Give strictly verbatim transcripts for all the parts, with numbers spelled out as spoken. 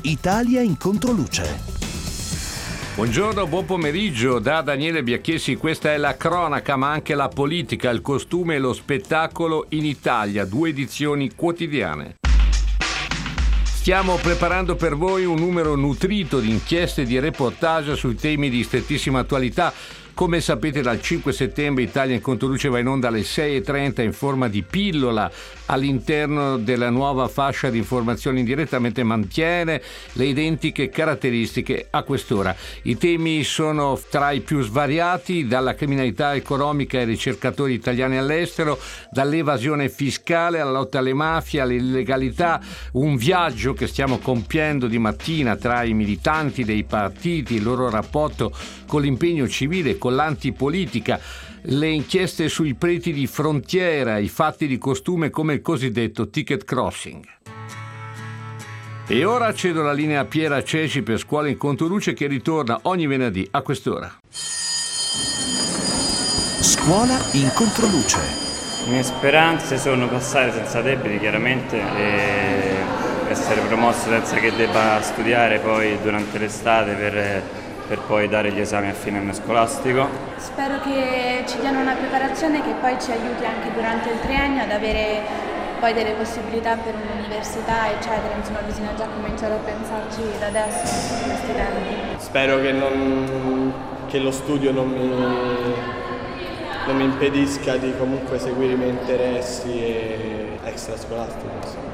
Italia in controluce. Buongiorno, buon pomeriggio da Daniele Biacchessi. Questa è la cronaca, ma anche la politica, il costume e lo spettacolo in Italia, due edizioni quotidiane. Stiamo preparando per voi un numero nutrito di inchieste e di reportage sui temi di strettissima attualità. Come sapete, dal cinque settembre Italia in controluce va in onda alle sei e trenta in forma di pillola all'interno della nuova fascia di informazioni in diretta, mentre mantiene le identiche caratteristiche a quest'ora. I temi sono tra i più svariati, dalla criminalità economica ai ricercatori italiani all'estero, dall'evasione fiscale alla lotta alle mafie, all'illegalità, un viaggio che stiamo compiendo di mattina tra i militanti dei partiti, il loro rapporto con l'impegno civile, con l'antipolitica, le inchieste sui preti di frontiera, i fatti di costume come il cosiddetto ticket crossing. E ora cedo la linea a Piera Ceci per Scuola in Controluce, che ritorna ogni venerdì a quest'ora. Scuola in Controluce. Le mie speranze sono passare senza debiti, chiaramente, e essere promosso senza che debba studiare poi durante l'estate per per poi dare gli esami a fine anno scolastico. Spero che ci diano una preparazione che poi ci aiuti anche durante il triennio ad avere poi delle possibilità per un'università, eccetera. Insomma, bisogna già cominciare a pensarci da adesso in questi tempi. Spero che, non, che lo studio non mi, non mi impedisca di comunque seguire i miei interessi e extrascolastici, insomma.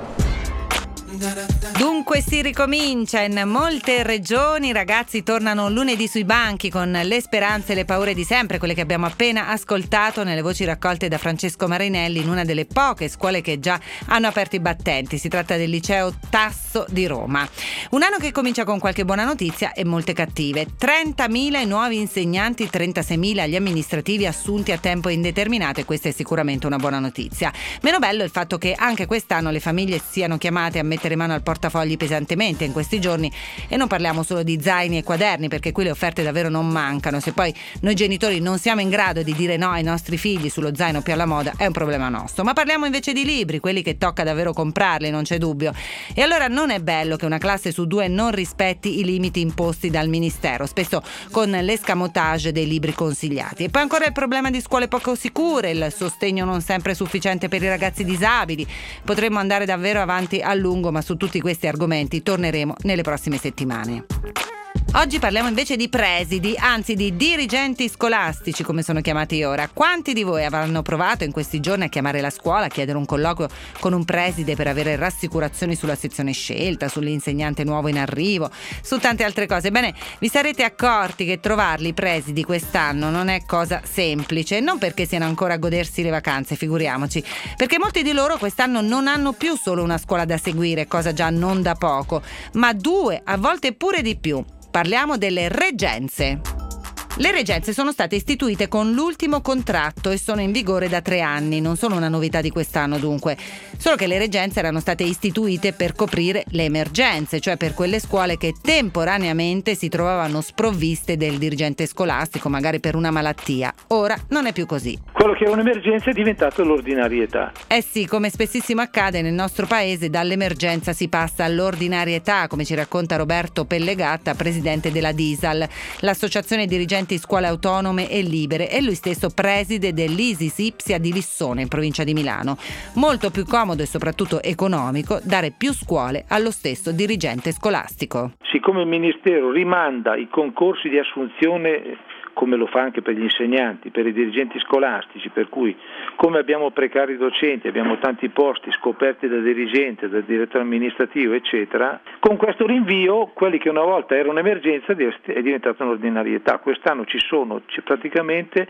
Dunque si ricomincia in molte regioni, i ragazzi tornano lunedì sui banchi con le speranze e le paure di sempre, quelle che abbiamo appena ascoltato nelle voci raccolte da Francesco Marinelli in una delle poche scuole che già hanno aperto i battenti. Si tratta del liceo Tasso di Roma. Un anno che comincia con qualche buona notizia e molte cattive. trentamila i nuovi insegnanti, trentaseimila gli amministrativi assunti a tempo indeterminato, e questa è sicuramente una buona notizia. Meno bello il fatto che anche quest'anno le famiglie siano chiamate a mettere mano al portafogli pesantemente in questi giorni, e non parliamo solo di zaini e quaderni, perché qui le offerte davvero non mancano. Se poi noi genitori non siamo in grado di dire no ai nostri figli sullo zaino più alla moda, è un problema nostro. Ma parliamo invece di libri, quelli che tocca davvero comprarli, non c'è dubbio. E allora non è bello che una classe su due non rispetti i limiti imposti dal ministero, spesso con l'escamotage dei libri consigliati. E poi ancora il problema di scuole poco sicure, il sostegno non sempre sufficiente per i ragazzi disabili. Potremmo andare davvero avanti a lungo, ma su tutti questi argomenti torneremo nelle prossime settimane. Oggi parliamo invece di presidi, anzi di dirigenti scolastici, come sono chiamati ora. Quanti di voi avranno provato in questi giorni a chiamare la scuola, a chiedere un colloquio con un preside per avere rassicurazioni sulla sezione scelta, sull'insegnante nuovo in arrivo, su tante altre cose? Bene, vi sarete accorti che trovarli i presidi quest'anno non è cosa semplice, non perché siano ancora a godersi le vacanze, figuriamoci, perché molti di loro quest'anno non hanno più solo una scuola da seguire, cosa già non da poco, ma due, a volte pure di più. Parliamo delle reggenze. Le reggenze sono state istituite con l'ultimo contratto e sono in vigore da tre anni, non sono una novità di quest'anno dunque, solo che le reggenze erano state istituite per coprire le emergenze, cioè per quelle scuole che temporaneamente si trovavano sprovviste del dirigente scolastico, magari per una malattia. Ora non è più così. Quello che è un'emergenza è diventato l'ordinarietà. Eh sì, come spessissimo accade nel nostro paese, dall'emergenza si passa all'ordinarietà, come ci racconta Roberto Pellegatta, presidente della DISAL, l'associazione dirigenti scuole autonome e libere, e lui stesso preside dell'Isis Ipsia di Lissone in provincia di Milano. Molto più comodo e soprattutto economico dare più scuole allo stesso dirigente scolastico. Siccome il Ministero rimanda i concorsi di assunzione, come lo fa anche per gli insegnanti, per i dirigenti scolastici, per cui come abbiamo precari docenti, abbiamo tanti posti scoperti da dirigente, da direttore amministrativo, eccetera, con questo rinvio quelli che una volta era un'emergenza è diventata un'ordinarietà. Quest'anno ci sono c'è praticamente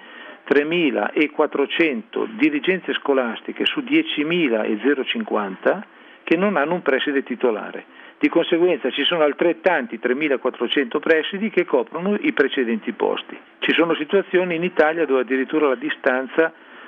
tremilaquattrocento dirigenze scolastiche su diecimilacinquanta che non hanno un preside titolare. Di conseguenza ci sono altrettanti tremilaquattrocento presidi che coprono i precedenti posti. Ci sono situazioni in Italia dove addirittura la distanza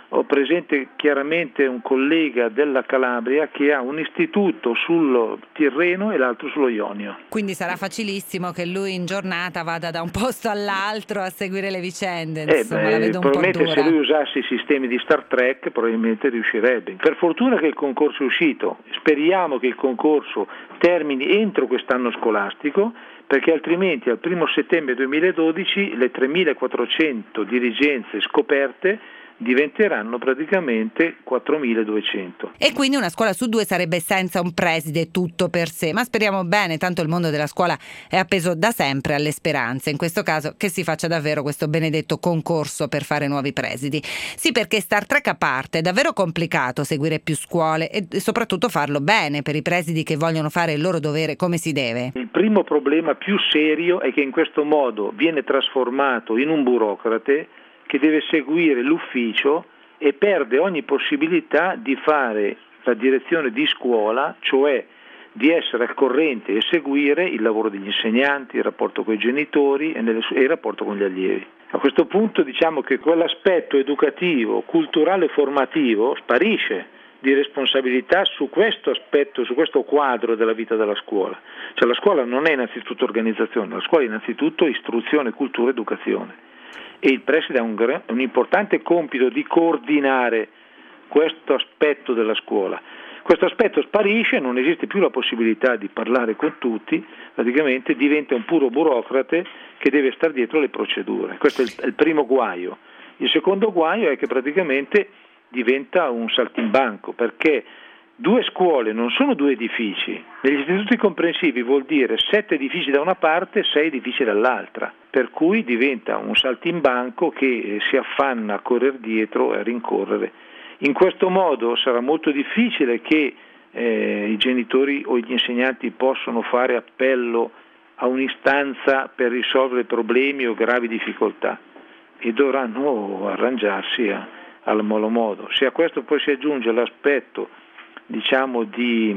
ho presente chiaramente un collega della Calabria che ha un istituto sul Tirreno e l'altro sullo Ionio. Quindi sarà facilissimo che lui in giornata vada da un posto all'altro a seguire le vicende, Eh, insomma, beh, la vedo un po' probabilmente dura. se lui usasse i sistemi di Star Trek probabilmente riuscirebbe. Per fortuna che il concorso è uscito, speriamo che il concorso termini entro quest'anno scolastico, perché altrimenti al primo settembre duemiladodici le tremilaquattrocento dirigenze scoperte diventeranno praticamente quattromiladuecento. E quindi una scuola su due sarebbe senza un preside tutto per sé, ma speriamo bene, tanto il mondo della scuola è appeso da sempre alle speranze, in questo caso che si faccia davvero questo benedetto concorso per fare nuovi presidi. Sì, perché Star Trek a parte è davvero complicato seguire più scuole e soprattutto farlo bene per i presidi che vogliono fare il loro dovere come si deve. Il primo problema più serio è che in questo modo viene trasformato in un burocrate che deve seguire l'ufficio e perde ogni possibilità di fare la direzione di scuola, cioè di essere al corrente e seguire il lavoro degli insegnanti, il rapporto con i genitori e, nelle, e il rapporto con gli allievi. A questo punto diciamo che quell'aspetto educativo, culturale e formativo sparisce di responsabilità su questo aspetto, su questo quadro della vita della scuola. Cioè la scuola non è innanzitutto organizzazione, la scuola è innanzitutto istruzione, cultura, educazione. E il preside ha un, un importante compito di coordinare questo aspetto della scuola. Questo aspetto sparisce, non esiste più la possibilità di parlare con tutti, praticamente diventa un puro burocrate che deve stare dietro le procedure. Questo è il, è il primo guaio. Il secondo guaio è che praticamente diventa un saltimbanco, perché due scuole non sono due edifici. Negli istituti comprensivi vuol dire sette edifici da una parte e sei edifici dall'altra, per cui diventa un saltimbanco che si affanna a correre dietro e a rincorrere. In questo modo sarà molto difficile che eh, i genitori o gli insegnanti possano fare appello a un'istanza per risolvere problemi o gravi difficoltà e dovranno arrangiarsi a, al malo modo. Se a questo poi si aggiunge l'aspetto diciamo di,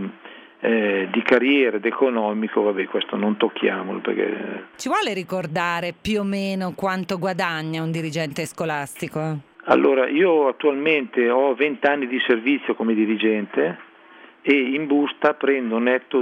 eh, di carriera ed economico, vabbè, questo non tocchiamolo perché... Ci vuole ricordare più o meno quanto guadagna un dirigente scolastico? Allora, io attualmente ho venti anni di servizio come dirigente e in busta prendo netto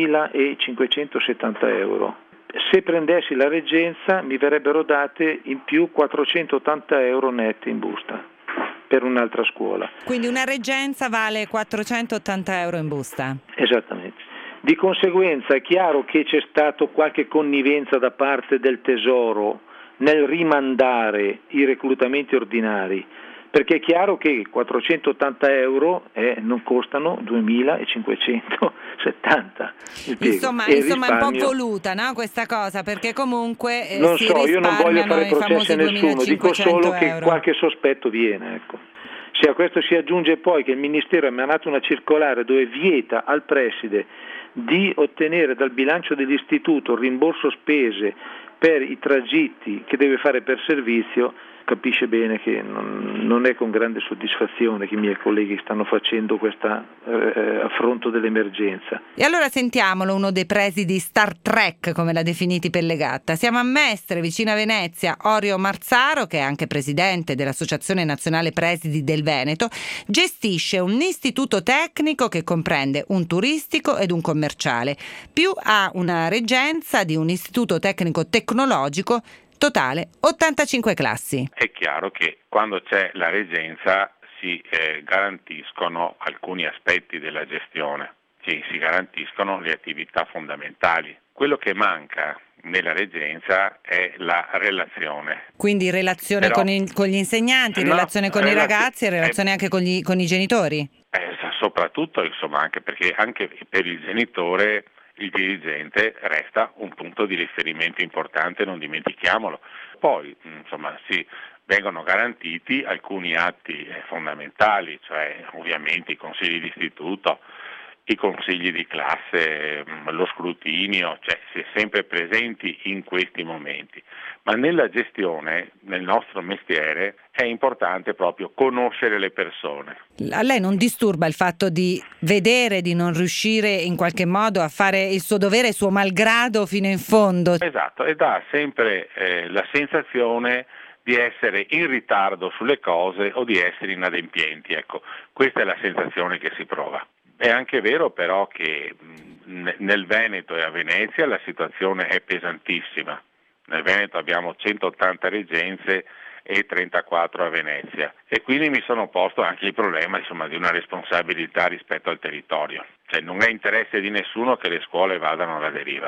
duemilacinquecentosettanta euro. Se prendessi la reggenza mi verrebbero date in più quattrocentottanta euro netti in busta per un'altra scuola. Quindi una reggenza vale quattrocentottanta euro in busta? Esattamente. Di conseguenza è chiaro che c'è stato qualche connivenza da parte del Tesoro nel rimandare i reclutamenti ordinari, perché è chiaro che quattrocentottanta euro eh, non costano duemilacinquecentosettanta. Insomma, insomma è un po' voluta, no, questa cosa, perché comunque eh, non si so, io non voglio fare processi a nessuno, dico solo che euro. Qualche sospetto viene, ecco. Se a questo si aggiunge poi che il Ministero ha emanato una circolare dove vieta al preside di ottenere dal bilancio dell'istituto il rimborso spese per i tragitti che deve fare per servizio, capisce bene che non, non è con grande soddisfazione che i miei colleghi stanno facendo questo eh, affronto dell'emergenza. E allora sentiamolo uno dei presidi Star Trek, come l'ha definiti Pellegatta. Siamo a Mestre, vicino a Venezia. Orio Marzaro, che è anche presidente dell'Associazione Nazionale Presidi del Veneto, gestisce un istituto tecnico che comprende un turistico ed un commerciale, più ha una reggenza di un istituto tecnico tecnologico. Totale ottantacinque classi. È chiaro che quando c'è la reggenza si eh, garantiscono alcuni aspetti della gestione, sì, si garantiscono le attività fondamentali. Quello che manca nella reggenza è la relazione. Quindi relazione Però, con, i, con gli insegnanti, no, relazione con relazio- i ragazzi e relazione eh, anche con, gli, con i genitori? Eh, soprattutto, insomma, anche perché anche per il genitore il dirigente resta un punto di riferimento importante, non dimentichiamolo. Poi, insomma, si vengono garantiti alcuni atti fondamentali, cioè ovviamente i consigli di istituto, i consigli di classe, lo scrutinio, cioè si è sempre presenti in questi momenti. Ma nella gestione, nel nostro mestiere, è importante proprio conoscere le persone. A lei non disturba il fatto di vedere di non riuscire in qualche modo a fare il suo dovere, il suo malgrado fino in fondo? Esatto, e dà sempre eh, la sensazione di essere in ritardo sulle cose o di essere inadempienti. Ecco, questa è la sensazione che si prova. È anche vero però che nel Veneto e a Venezia la situazione è pesantissima. Nel Veneto abbiamo centottanta reggenze e trentaquattro a Venezia, e quindi mi sono posto anche il problema, insomma, di una responsabilità rispetto al territorio. Cioè, non è interesse di nessuno che le scuole vadano alla deriva.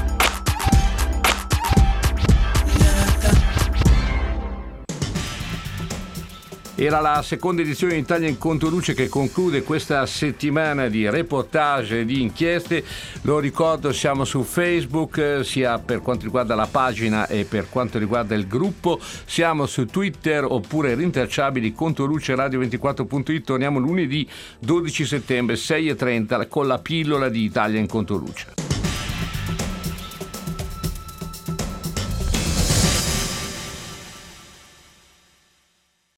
Era la seconda edizione di Italia in Controluce che conclude questa settimana di reportage e di inchieste. Lo ricordo, siamo su Facebook, sia per quanto riguarda la pagina e per quanto riguarda il gruppo. Siamo su Twitter oppure rintracciabili controluce radio ventiquattro punto it. Torniamo lunedì dodici settembre sei e trenta con la pillola di Italia in Controluce.